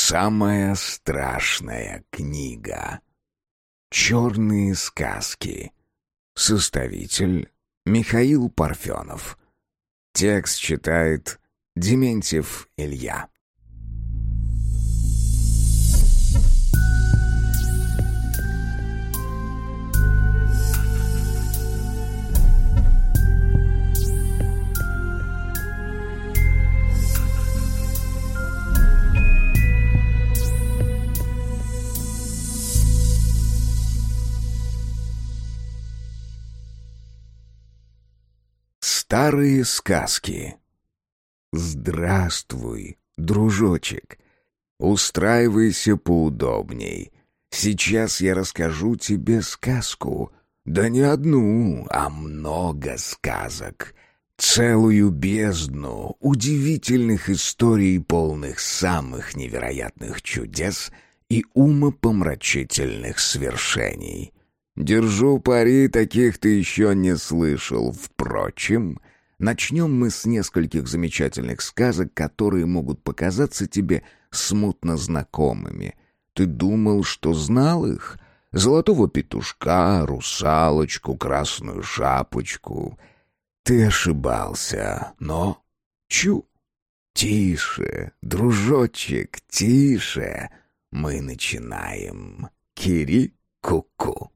Самая страшная книга. Черные сказки. Составитель Михаил Парфенов. Текст читает Дементьев Илья. Старые сказки. Здравствуй, дружочек. Устраивайся поудобней. Сейчас я расскажу тебе сказку. Да не одну, а много сказок. Целую бездну удивительных историй, полных самых невероятных чудес и умопомрачительных свершений. Держу пари, таких ты еще не слышал. Впрочем, начнем мы с нескольких замечательных сказок, которые могут показаться тебе смутно знакомыми. Ты думал, что знал их? Золотого петушка, русалочку, красную шапочку. Ты ошибался, но... Тише, дружочек, тише. Мы начинаем. Кири-ку-ку.